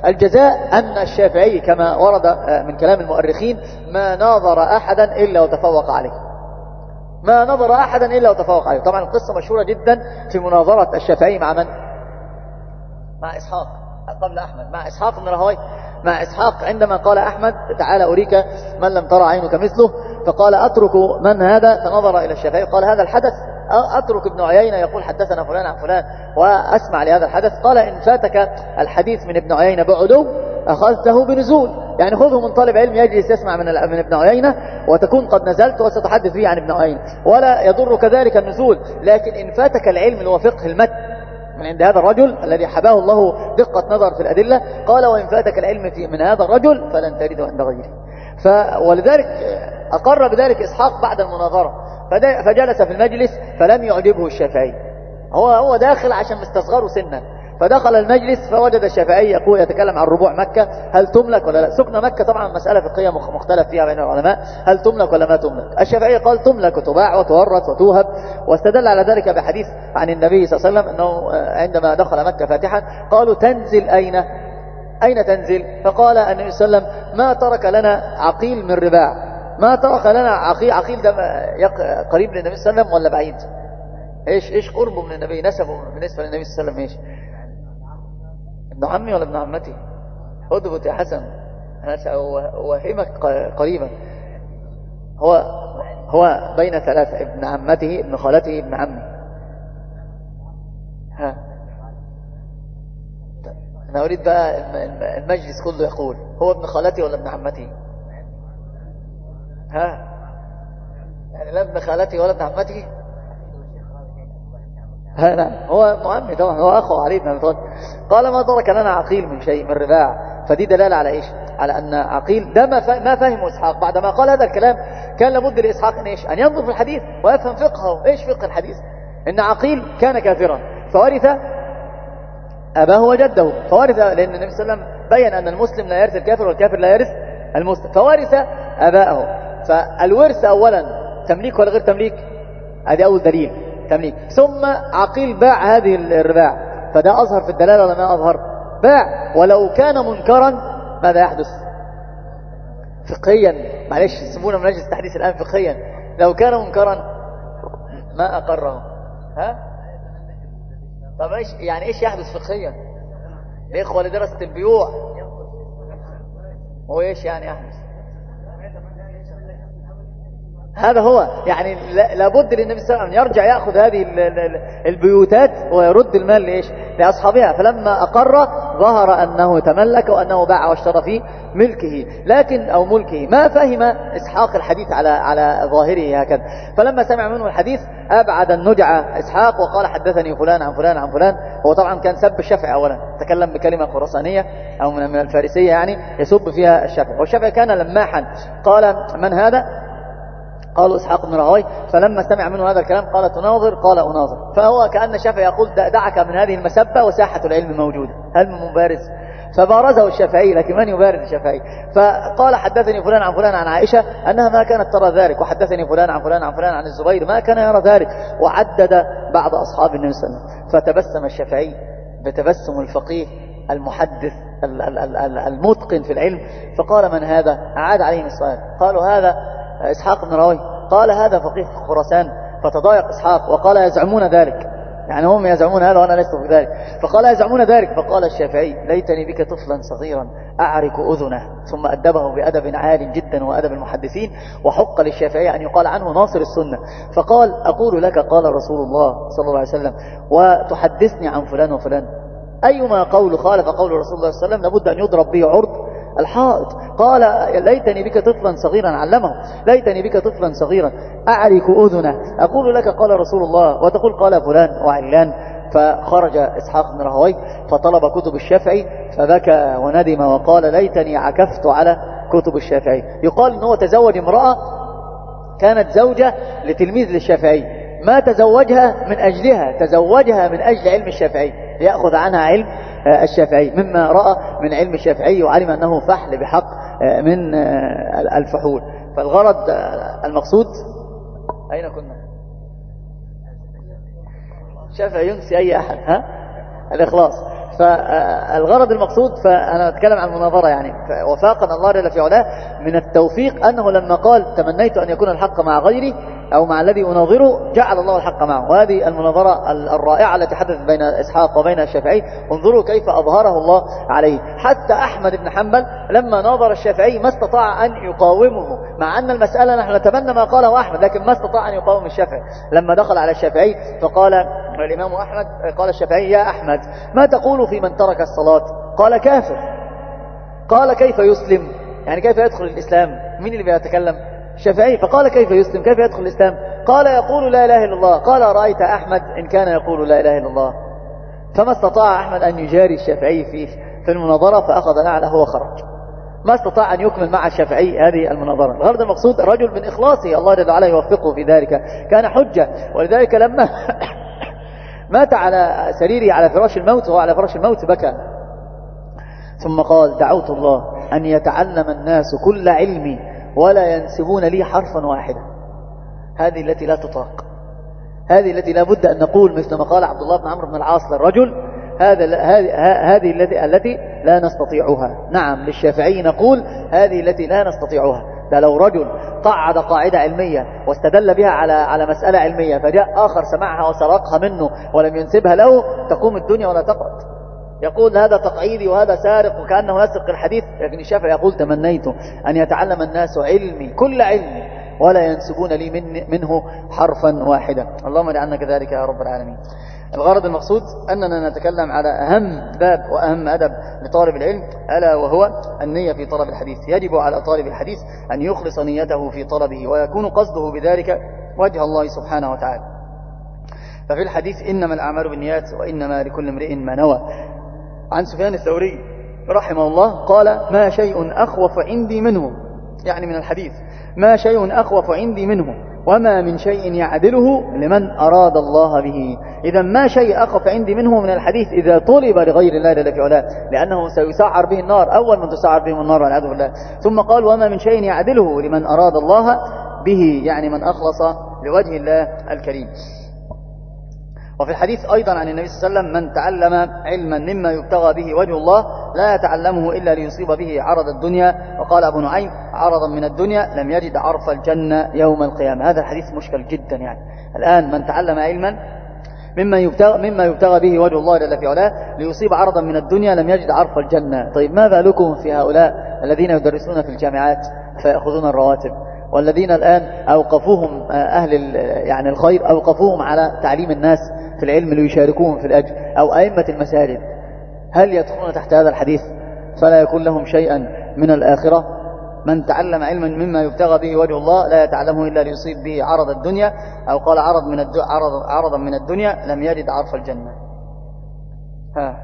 الجزاء أن الشافعي كما ورد من كلام المؤرخين ما ناظر أحدا إلا وتفوق عليه، ما نظر أحدا إلا وتفوق عليه. طبعا القصة مشهورة جدا في مناظرة الشافعي مع من؟ مع إسحاق قبل أحمد، مع إسحاق بن راهويه، مع إسحاق عندما قال أحمد تعالى أريك من لم ترى عينك مثله، فقال أترك من هذا؟ فنظر إلى الشافعي قال هذا الحدث، أترك ابن عيينة يقول حدثنا فلان عن فلان وأسمع لهذا الحدث؟ قال إن فاتك الحديث من ابن عيينة بعدو أخذته بنزول، يعني خذه من طالب علم يجلس يسمع من من ابن عيينة وتكون قد نزلت وستحدث به عن ابن عيينة، ولا يضر كذلك النزول. لكن إن فاتك العلم اللي هو فقه المتن من عند هذا الرجل الذي حباه الله دقة نظر في الأدلة، قال وإن فاتك العلم في من هذا الرجل فلن تجده عند غيره. ف ولذلك أقر بذلك إسحاق بعد المناظرة، فجلس في المجلس فلم يعجبه الشافعي، هو هو داخل عشان مستصغره سنا، فدخل المجلس فوجد الشافعي يقول يتكلم عن ربوع مكة، هل تملك ولا لا؟ سكن مكة طبعا مسألة فقهية مختلف فيها بين العلماء، هل تملك ولا ما تملك؟ الشافعي قال تملك وتباع وتورث وتوهب، واستدل على ذلك بحديث عن النبي صلى الله عليه وسلم أنه عندما دخل مكة فاتحا قالوا تنزل أين؟ أين تنزل؟ فقال النبي صلى الله عليه وسلم ما ترك لنا عقيل من رباع، ما ترك لنا عقيل. عقيل ده قريب للنبي صلى الله عليه وسلم ولا بعيد؟ ايش ايش قربه من النبي، نسبه بالنسبة للنبي صلى الله عليه وسلم ايش؟ ابن عمي ولا ابن عمتي؟ اضبط يا حسن، انا اوهمك قريبا. هو هو بين ثلاثة، ابن عمته ابن خالته ابن عمي. ها انا اريد بقى المجلس كله يقول هو ابن خالتي ولا ابن عمتي؟ ها يعني لا ابن خالتي ولا ابن عمتي؟ ها نعم هو ابن عمي طبعا، هو اخو علي بن ابي طالب. قال ما ترك لنا عقيل من شيء من رباع، فدي دلاله على ايش؟ على ان عقيل ده ما فهمه اسحاق. بعدما قال هذا الكلام كان لابد لاسحاق ان ايش؟ ان ينظر في الحديث ويفهم فقهه. ايش فقه الحديث؟ ان عقيل كان كافرا فورث اباه وجده، فورث لان النبي صلى الله عليه وسلم بين ان المسلم لا يرث الكافر والكافر لا يرث المسلم، فورث ابائه. فالورث اولا تمليك ولا غير تمليك؟ هذه اول دليل تمليك. ثم عقيل باع هذه الرباع، فده أظهر في الدلالة ولا ما أظهر؟ باع. ولو كان منكرا ماذا يحدث؟ فقهيا، معلش سمونا من مجلس التحديث الآن فقهيا، لو كان منكرا ما أقره. ها؟ طب إيش يعني إيش يحدث فقهيا؟ الإخوة اللي درست البيوع هو إيش يعني يحدث؟ هذا هو يعني لابد للنبي صلى الله عليه وسلم أن يرجع يأخذ هذه البيوتات ويرد المال لإيش؟ لأصحابها. فلما أقر ظهر أنه تملك وأنه باع واشترى في ملكه، لكن أو ملكه. ما فهم إسحاق الحديث على على ظاهره هكذا، فلما سمع منه الحديث أبعد النجعة إسحاق وقال حدثني فلان عن فلان عن فلان. هو طبعا كان سب الشافعي أولا، تكلم بكلمة خراسانية أو من الفارسية يعني يسب فيها الشافعي، والشافعي كان لماحا. قال من هذا؟ قالوا إسحاق بن راهويه. فلما سمع منه هذا الكلام قال تناظر؟ قال أناظر. فهو كأن الشافعي يقول دعك من هذه المسبة وساحة العلم موجودة، هل من مبارز؟ فبارزه الشافعي، لكن من يبارز الشافعي؟ فقال حدثني فلان عن فلان عن عائشة أنها ما كانت ترى ذلك، وحدثني فلان عن فلان عن فلان عن الزبير ما كان يرى ذلك، وعدد بعض أصحاب النبي صلى الله عليه وسلم. فتبسم الشافعي بتبسم الفقيه المحدث المتقن في العلم، فقال من هذا؟ أعاد عليهم السؤال. قالوا هذا إسحاق بن راهويه. قال هذا فقيه خراسان. فتضايق إسحاق وقال يزعمون ذلك، يعني هم يزعمون هذا وأنا لست في ذلك. فقال يزعمون ذلك. فقال الشافعي ليتني بك طفلا صغيرا أعرك أذنه، ثم أدبه بأدب عال جدا وأدب المحدثين، وحق للشافعي أن يقال عنه ناصر السنة. فقال أقول لك قال رسول الله صلى الله عليه وسلم وتحدثني عن فلان وفلان؟ أيما قول خالف قول رسول الله صلى الله عليه وسلم لابد أن يضرب به عرض الحائط. قال ليتني بك طفلا صغيرا، علمه ليتني بك طفلا صغيرا أعرك أذنه، أقول لك قال رسول الله وتقول قال فلان وعلان. فخرج إسحاق بن راهويه فطلب كتب الشافعي فبكى وندم وقال ليتني عكفت على كتب الشافعي. يقال أنه تزوج امرأة كانت زوجة لتلميذ للشافعي، ما تزوجها من أجلها، تزوجها من أجل علم الشافعي ليأخذ عنها علم الشافعي، مما رأى من علم الشافعي وعلم أنه فحل بحق من الفحول. فالغرض المقصود أين كنا؟ الشافعي ينسي أي أحد، ها؟ الإخلاص. فالغرض المقصود، فأنا أتكلم عن المناظرة يعني، وفاقنا الله جل في علاه من التوفيق أنه لما قال تمنيت أن يكون الحق مع غيري أو مع الذي أناظره جعل الله الحق معه. وهذه المناظرة الرائعة التي حدثت بين إسحاق وبين الشافعي، انظروا كيف أظهره الله عليه. حتى أحمد بن حنبل لما ناظر الشافعي ما استطاع أن يقاومه، مع أن المسألة نحن نتمنى ما قاله أحمد، لكن ما استطاع أن يقاوم الشافعي. لما دخل على الشافعي فقال الإمام أحمد، قال الشافعي يا أحمد ما تقول في من ترك الصلاة؟ قال كافر. قال كيف يسلم؟ يعني كيف يدخل الإسلام؟ مين اللي بيتكلم؟ الشافعي. فقال كيف يسلم؟ كيف يدخل الإسلام؟ قال يقول لا إله إلا الله. قال رأيت أحمد إن كان يقول لا إله إلا الله. فما استطاع أحمد أن يجاري الشافعي في في المناظرة، فأخذ نعله وخرج. ما استطاع أن يكمل مع الشافعي هذه المناظرة. الغرض المقصود الرجل من إخلاصه الله جل وعلا يوفقه في ذلك، كان حجة. ولذلك لما مات على سريره على فراش الموت، وهو على فراش الموت بكى، ثم قال دعوت الله أن يتعلم الناس كل علمي ولا ينسبون لي حرفا واحدا. هذه التي لا تطاق، هذه التي لا بد أن نقول مثل ما قال عبد الله بن عمرو بن العاص للرجل، هذا هذه التي التي لا نستطيعها. نعم للشافعي نقول هذه التي لا نستطيعها. ده لو رجل قعد قاعدة علمية واستدل بها على على مسألة علمية، فجاء آخر سمعها وسرقها منه ولم ينسبها له، تقوم الدنيا ولا تقعد. يقول هذا تقعيدي وهذا سارق وكأنه يسرق الحديث. لكن الشافعي يقول تمنيت أن يتعلم الناس علمي كل علمي ولا ينسبون لي من منه حرفا واحدا. اللهم اجعلنا كذلك يا رب العالمين. الغرض المقصود أننا نتكلم على أهم باب وأهم أدب لطالب العلم، ألا وهو النية في طلب الحديث. يجب على طالب الحديث أن يخلص نيته في طلبه، ويكون قصده بذلك وجه الله سبحانه وتعالى. ففي الحديث إنما الأعمال بالنيات وإنما لكل امرئ ما نوى. عن سفيان الثوري رحمه الله قال ما شيء أخوف عندي منه، يعني من الحديث، ما شيء أخوف عندي منه وما من شيء يعدله لمن أراد الله به. إذا ما شيء أخف عندي منه من الحديث إذا طلب لغير الله جل في علاه، لأنه سيسعر به النار، أول من تسعر بهم النار والعياذ بالله. ثم قال وما من شيء يعدله لمن أراد الله به، يعني من أخلص لوجه الله الكريم. وفي الحديث أيضا عن النبي صلى الله عليه وسلم من تعلم علما مما يبتغى به وجه الله لا يتعلمه إلا ليصيب به عرض الدنيا. وقال أبو نعيم عرضا من الدنيا لم يجد عرف الجنة يوم القيامة. هذا الحديث مشكل جدا. يعني الآن من تعلم علما مما يبتغى, مما يبتغى به وجه الله جل في علاه ليصيب عرضا من الدنيا لم يجد عرف الجنة. طيب ما بالكم في هؤلاء الذين يدرسون في الجامعات فيأخذون الرواتب، والذين الآن أوقفوهم أهل يعني الخير أوقفوهم على تعليم الناس في العلم ليشاركوهم في الأجر، أو أئمة المساجد، هل يدخلون تحت هذا الحديث فلا يكون لهم شيئا من الآخرة؟ من تعلم علما مما يبتغى به وجه الله لا يتعلمه إلا ليصيب به عرض الدنيا، أو قال عرض من الدنيا عرض عرضا من الدنيا لم يجد عرف الجنة. ها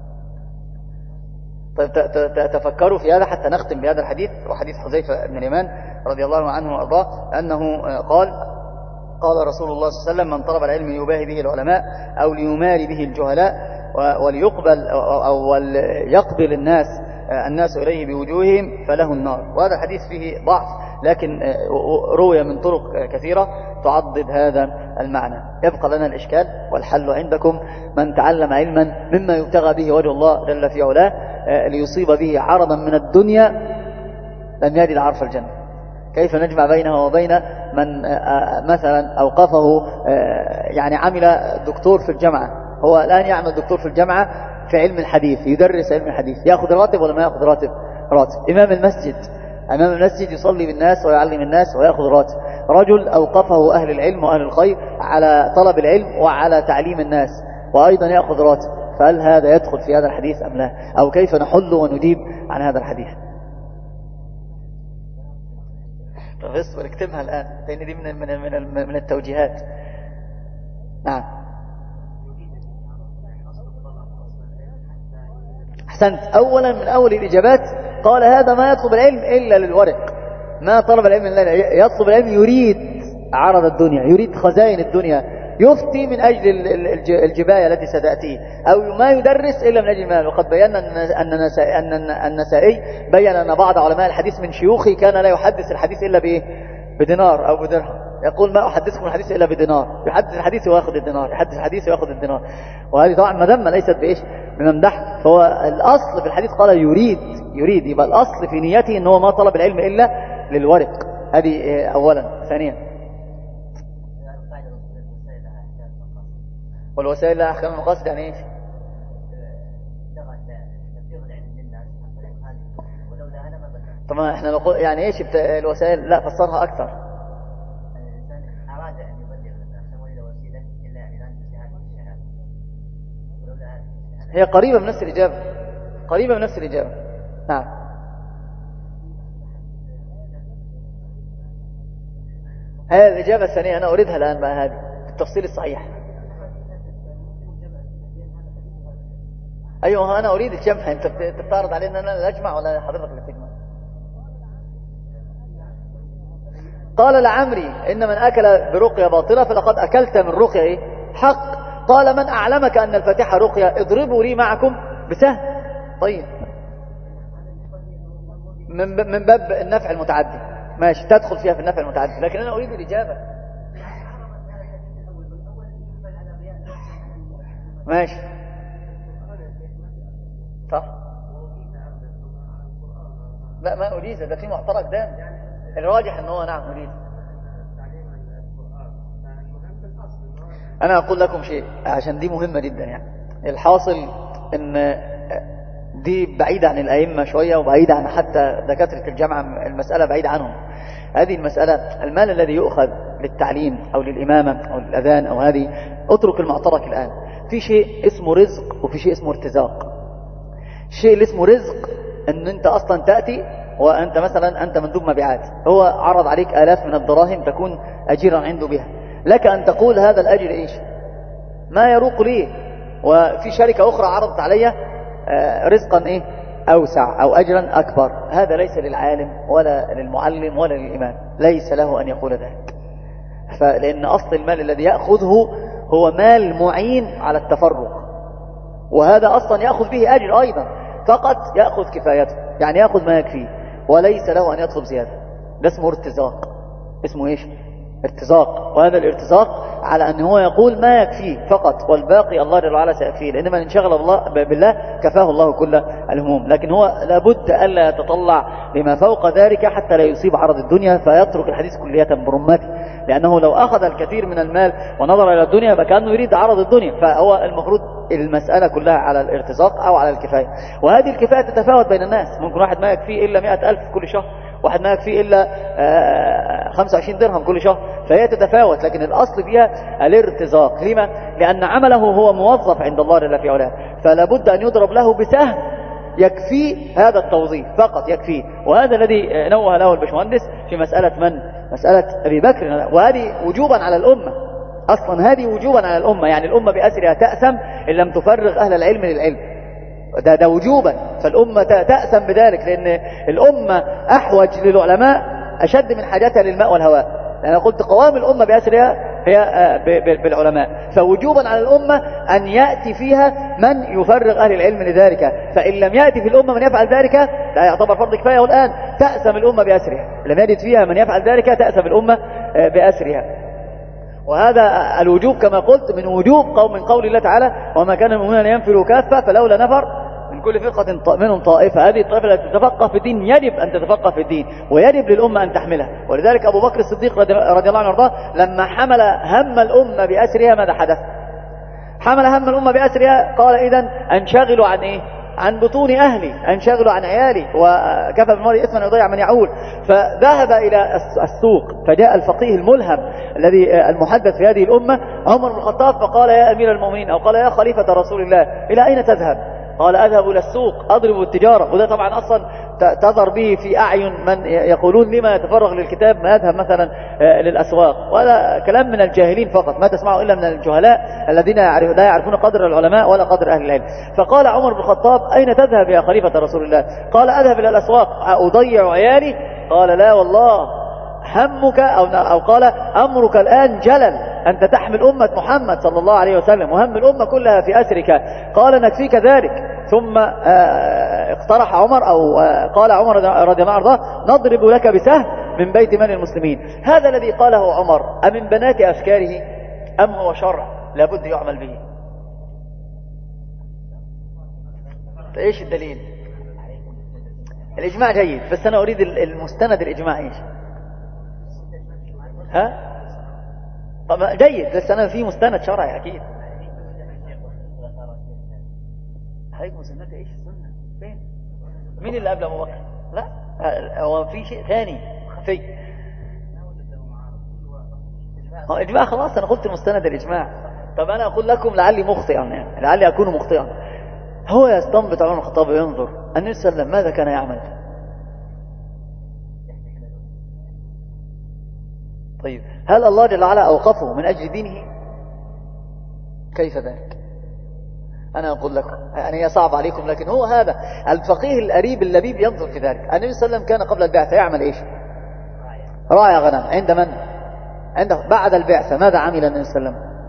طيب تفكروا في هذا حتى نختم بهذا الحديث، وحديث حذيفة بن اليمان رضي الله عنه وأرضاه أنه قال قال رسول الله صلى الله عليه وسلم من طلب العلم يباهي به العلماء أو ليماري به الجهلاء وليقبل أو يقبل الناس الناس إليه بوجوههم فله النار. وهذا الحديث فيه ضعف، لكن روي من طرق كثيرة تعضد هذا المعنى. يبقى لنا الإشكال والحل عندكم من تعلم علما مما يبتغى به وجه الله جل في علاه ليصيب به عرضا من الدنيا لم يجد عرف الجنة. كيف نجمع بينه وبين من مثلا أوقفه يعني عمل دكتور في الجامعة، هو الآن يعمل دكتور في الجامعة في علم الحديث، يدرس علم الحديث، يأخذ راتب ولا ما يأخذ راتب؟ راتب. إمام المسجد أمام المسجد يصلي بالناس ويعلم الناس ويأخذ راتب. رجل أوقفه أهل العلم وأهل الخير على طلب العلم وعلى تعليم الناس وأيضا يأخذ راتب. فهل هذا يدخل في هذا الحديث أم لا؟ أو كيف نحل ونجيب عن هذا الحديث؟ طب اصبر اكتبها الآن لأن دي من من من من التوجيهات. نعم أحسنت. أولا من أول الإجابات قال هذا ما يطلب العلم إلا للورق، ما طلب العلم إلا يطلب العلم يريد عرض الدنيا، يريد خزائن الدنيا، يفتي من أجل الجباية التي ستأتيه، أو ما يدرس إلا من أجل المال. وقد بينا أن النسائي بيّن أن بعض علماء الحديث من شيوخه كان لا يحدث الحديث إلا بإيه؟ بدينار أو بدرهم. يقول ما أحدثكم الحديث إلا بدينار، يحدث الحديث ويأخذ الدينار، يحدث الحديث ويأخذ الدينار. وهذه طبعا مذمة ليست بإيش؟ بممدح. فهو الأصل في الحديث قال يريد يريد، يبقى الأصل في نيته إن هو ما طلب العلم إلا للورق. هذه أولا. ثانيا والوسائل لها أحكام المقاصد، يعني إيش؟ طبعا احنا نقول يعني ايش الوسائل؟ لا فسرها اكثر. هي قريبة من نفس الإجابة، قريبة من نفس الإجابة. نعم. هذه الإجابة الثانية أنا أريدها الآن بقى، هذه التفصيل الصحيح. أيوة أنا أريد الجمع. أنت بتعرض علينا أنا اللي أجمع ولا حضرتك اللي تجمع؟ قال لعمري إن من أكل برقية باطلة فلقد أكلت من رقية إيه؟ حق. قال من أعلمك أن الفاتحة رقية اضربوا لي معكم بسهم. طيب من من باب النفع المتعدي ماشي، تدخل فيها في النفع المتعدي، لكن أنا أريد الإجابة. ماشي صح. لا ما أريد، ده في معترك دام الراجح أنه نعم أريد. أنا أقول لكم شيء عشان دي مهمة جدا. يعني الحاصل أن دي بعيدة عن الأئمة شوية وبعيدة عن حتى دكاترة الجامعة، المسألة بعيدة عنهم. هذه المسألة المال الذي يؤخذ للتعليم أو للإمامة أو للأذان أو هذه، اترك المعترك الآن. في شيء اسمه رزق وفي شيء اسمه ارتزاق. الشيء اللي اسمه رزق أن أنت أصلا تأتي وأنت مثلا أنت مندوب مبيعات، هو عرض عليك آلاف من الدراهم تكون أجيرا عنده بها، لك أن تقول هذا الأجر إيش ما يروق لي، وفي شركة أخرى عرضت علي رزقا إيه أوسع أو أجرا أكبر. هذا ليس للعالم ولا للمعلم ولا للإمام، ليس له أن يقول ذلك. فلأن أصل المال الذي يأخذه هو مال معين على التفرغ، وهذا أصلا يأخذ به أجر أيضا، فقط يأخذ كفايته، يعني يأخذ ما يكفيه وليس له أن يطلب زيادة. ده اسمه ارتزاق. اسمه إيش؟ ارتزاق. وهذا الارتزاق على أن هو يقول ما يكفيه فقط والباقي الله جل وعلا سيكفيه، لأن من انشغل الله بالله كفاه الله كل الهموم. لكن هو لابد ألا يتطلع لما فوق ذلك حتى لا يصيب عرض الدنيا فيترك الحديث كلية برمته، لأنه لو أخذ الكثير من المال ونظر إلى الدنيا فكأنه يريد عرض الدنيا. فهو المفروض المسألة كلها على الارتزاق أو على الكفاية، وهذه الكفاية تتفاوت بين الناس. ممكن واحد ما يكفيه إلا مئة ألف كل شهر، واحد ما يكفيه إلا خمسة وعشرين درهم كل شهر، فهي تتفاوت. لكن الأصل فيها الارتزاق. لما؟ لأن عمله هو موظف عند الله جل في علاه، فلا بد أن يضرب له بسهم يكفي هذا التوظيف فقط يكفيه. وهذا الذي نوه له البشمهندس في مسألة من؟ مسألة أبي بكر، وهذه وجوبا على الأمة. أصلا هذه وجوبا على الأمة، يعني الأمة بأسرها تأسم إن لم تفرغ أهل العلم للعلم، ده, ده وجوبا. فالأمة تأسم بذلك، لأن الأمة أحوج للعلماء أشد من حاجتها للماء والهواء. لأن قلت قوام الأمة بأسرها هي بالعلماء، فوجوبا على الأمة أن يأتي فيها من يفرغ أهل العلم لذلك. فإن لم يأتي في الأمة من يفعل ذلك لا يعتبر فرض كفاية، والآن تأسم الأمة بأسرها. لم يجد فيها من يفعل ذلك تأسم الأمة بأسرها. وهذا الوجوب كما قلت من وجوب قوم من قول الله تعالى وما كان المؤمنون ينفروا كافة فلولا نفر من كل فرقة منهم طائفة. هذه الطائفة التي تتفقه في الدين يجب أن تتفقه في الدين، ويجب للأمة أن تحملها. ولذلك أبو بكر الصديق رضي الله عنه وارضاه لما حمل هم الأمة بأسرها ماذا حدث؟ حمل هم الأمة بأسرها قال إذن أنشغلوا عن إيه؟ عن بطون أهلي، أنشغلوا عن عيالي، وكفى بالمرء إثما يضيع من يعول. فذهب إلى السوق، فجاء الفقيه الملهم الذي المحدث في هذه الأمة عمر بن الخطاب، فقال يا أمير المؤمنين أو قال يا خليفة رسول الله إلى أين تذهب؟ قال أذهب إلى السوق أضرب التجارة. وده طبعا أصلا تظهر به في أعين من يقولون لما يتفرغ للكتاب ما يذهب مثلا للأسواق. وهذا كلام من الجاهلين فقط، ما تسمعه إلا من الجهلاء الذين لا يعرفون قدر العلماء ولا قدر أهل العلم. فقال عمر بن الخطاب أين تذهب يا خليفة رسول الله؟ قال أذهب إلى الأسواق أضيع عيالي؟ قال لا والله همك أو, أو قال أمرك الآن جلل، أنت تحمل أمة محمد صلى الله عليه وسلم وهم الأمة كلها في أسرك. قال نكفيك ذلك. ثم اقترح عمر أو قال عمر رضي الله عنه نضرب لك بسهم من بيت مال المسلمين. هذا الذي قاله عمر أمن بنات أفكاره أم هو شرع لابد يعمل به؟ ايش الدليل؟ الإجماع جيد، بس أنا أريد المستند الإجماع إيش؟ ها؟ طب جيد، بس أنا في مستند شرعي أكيد. هاي مسندة إيش السنة؟ فين؟ مين اللي قبل أبو بكر؟ لا، هو في شيء ثاني خفي. هو إجماع خلاص، أنا قلت المستند الإجماع. طب أنا أقول لكم لعلي مخطئا، يعني لعلي أكون مخطئا. هو يستنبط عمر الخطاب وينظر النبي صلى الله عليه وسلم ماذا كان يعمل؟ طيب هل الله جل وعلا أوقفه من أجل دينه؟ كيف ذلك؟ أنا أقول لكم يعني هي صعب عليكم، لكن هو هذا الفقيه الأريب اللبيب ينظر في ذلك. النبي صلى الله عليه وسلم كان قبل البعثة يعمل إيش؟ راعي غنم. عند من؟ عنده. بعد البعثة ماذا عمل النبي صلى الله عليه وسلم؟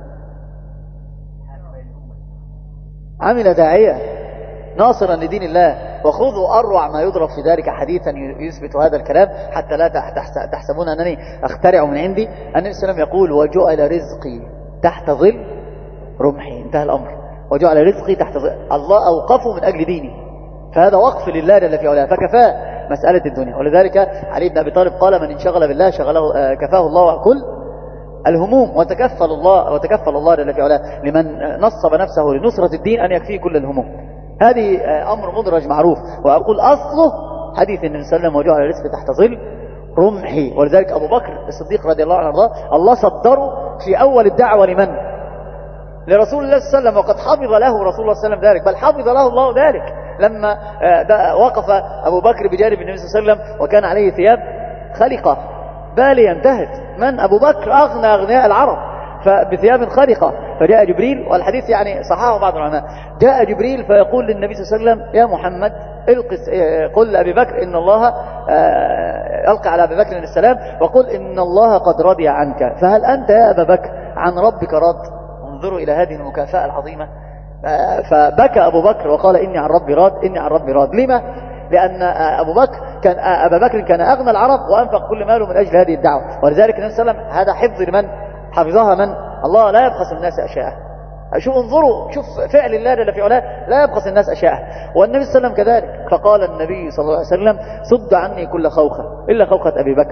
عمل داعية ناصرا لدين الله. وخذوا أروع ما يضرب في ذلك حديثا يثبت هذا الكلام حتى لا تحسبون أنني أخترع من عندي. النبي صلى الله عليه وسلم يقول وجعل رزقي تحت ظل رمحي. انتهى الأمر. وجعل رزقي تحت ظل. الله أوقفه من أجل دينه، فهذا وقف لله جل في علاه، فكفاه مسألة الدنيا. ولذلك علي بن أبي طالب قال من انشغل بالله شغله كفاه الله كل الهموم. وتكفل الله وتكفل الله جل في علاه لمن نصب نفسه لنصرة الدين أن يكفيه كل الهموم. هذه أمر مدرج معروف. وأقول أصله حديث النبي صلى الله عليه وسلم وجعل رزقي تحت ظل رمحي. ولذلك أبو بكر الصديق رضي الله عنه وارضاه الله صدره في أول الدعوة لمن؟ لرسول الله صلى الله عليه وسلم، وقد حفظ له رسول الله صلى الله عليه وسلم ذلك، بل حفظ له الله ذلك لما وقف أبو بكر بجانب النبي صلى الله عليه وسلم وكان عليه ثياب خلقة بالية انتهت. من؟ أبو بكر أغنى أغنياء العرب فبثياب خلقة. فجاء جبريل، والحديث يعني صححه بعض العلماء، جاء جبريل فيقول للنبي صلى الله عليه وسلم يا محمد القس قل لأبي بكر إن الله ألقى على أبي بكر السلام وقل إن الله قد رضي عنك، فهل أنت يا أبا بكر عن ربك راض؟ انظروا إلى هذه المكافأة العظيمة. فبكى أبو بكر وقال إني عن ربي راض، إني عن ربي راض. لما؟ لأن أبو بكر كان أبا بكر كان أغنى العرب وأنفق كل ماله من أجل هذه الدعوة. ولذلك النبي صلى الله عليه وسلم هذا حفظ لمن حفظها من؟ الله لا يبخس الناس أشياء. شوف انظروا، شوف فعل الله جل في علاه لا يبخس الناس أشياء. والنبي صلى الله عليه وسلم كذلك. فقال النبي صلى الله عليه وسلم صد عني كل خوخة إلا خوخة أبي بكر،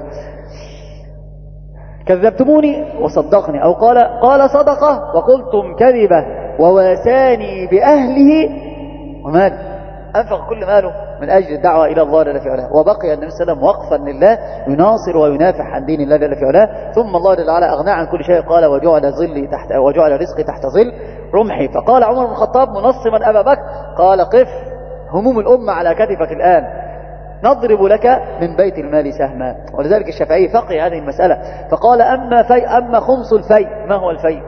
كذبتموني وصدقني، أو قال قال صدقه وقلتم كذبه وواساني بأهله وماله. أنفق كل ماله من أجل الدعوة إلى الله جل في علاه. وبقي النبي صلى الله عليه وسلم وقفا لله يناصر وينافح عن دين الله جل في علاه. ثم الله جل وعلا أغنى عن كل شيء. قال وجعل ظلي تحت وجعل رزقي تحت ظل رمحي. فقال عمر بن الخطاب منصما أبا بكر قال قف، هموم الأمة على كتفك الآن، نضرب لك من بيت المال سهما. ولذلك الشافعي فقه هذه المسألة فقال أما في أما خمس الفيء. ما هو الفيء؟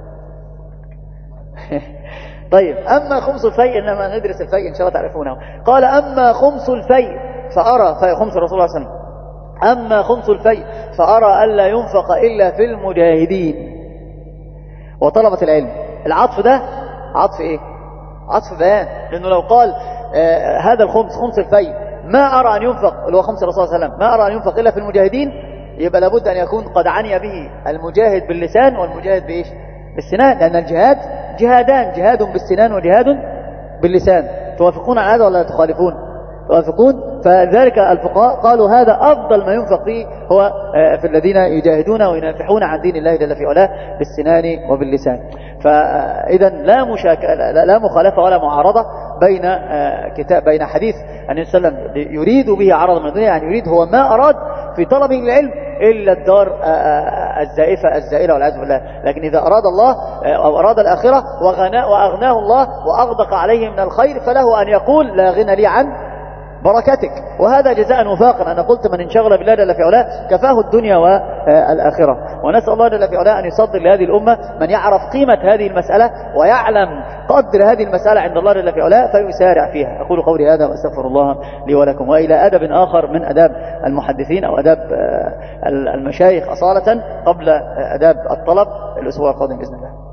طيب أما خمس الفيء، إنما ندرس الفيء إن شاء الله تعرفونه. قال أما خمس الفيء فأرى في خمس رسول الله صلى الله عليه وسلم أما خمس الفيء فأرى ألا ينفق إلا في المجاهدين وطلبة العلم. العطف ده عطف إيه؟ عطف بيان. لأنه لو قال آه هذا الخمس خمس الفيء ما أرى أن ينفق، اللي هو خمس رسول الله صلى الله عليه وسلم، ما أرى أن ينفق إلا في المجاهدين، يبقى لابد أن يكون قد عني به المجاهد باللسان والمجاهد بإيش؟ بالسنان. لأن الجهاد جهادان، جهاد بالسنان وجهاد باللسان. توافقون على هذا ولا تخالفون؟ توافقون. فذلك الفقهاء قالوا هذا أفضل ما ينفق فيه هو في الذين يجاهدون وينافحون عن دين الله جل في علاه بالسنان وباللسان. فإذا لا مشاكلة لا مخالفة ولا معارضة بين كتاب بين حديث النبي صلى الله عليه وسلم يريد به عرض من الدنيا، يعني يريد هو ما أراد في طلبه العلم إلا الدار الزائفة الزائلة والعياذ بالله. لكن إذا أراد الله أو أراد الآخرة وأغناه الله وأغدق عليه من الخير فله أن يقول لا غنى لي عن بركتك. وهذا جزاء وفاقا. أنا قلت من انشغل بالله جل في علاه كفاه الدنيا والآخرة. ونسأل الله جل في علاه أن يصدر لهذه الأمة من يعرف قيمة هذه المسألة ويعلم قدر هذه المسألة عند الله جل في علاه فيسارع فيها. أقول قولي هذا وأستغفر الله لي ولكم. وإلى أدب آخر من أداب المحدثين أو أداب المشايخ أصالة قبل أداب الطلب الأسبوع القادم بإذن الله.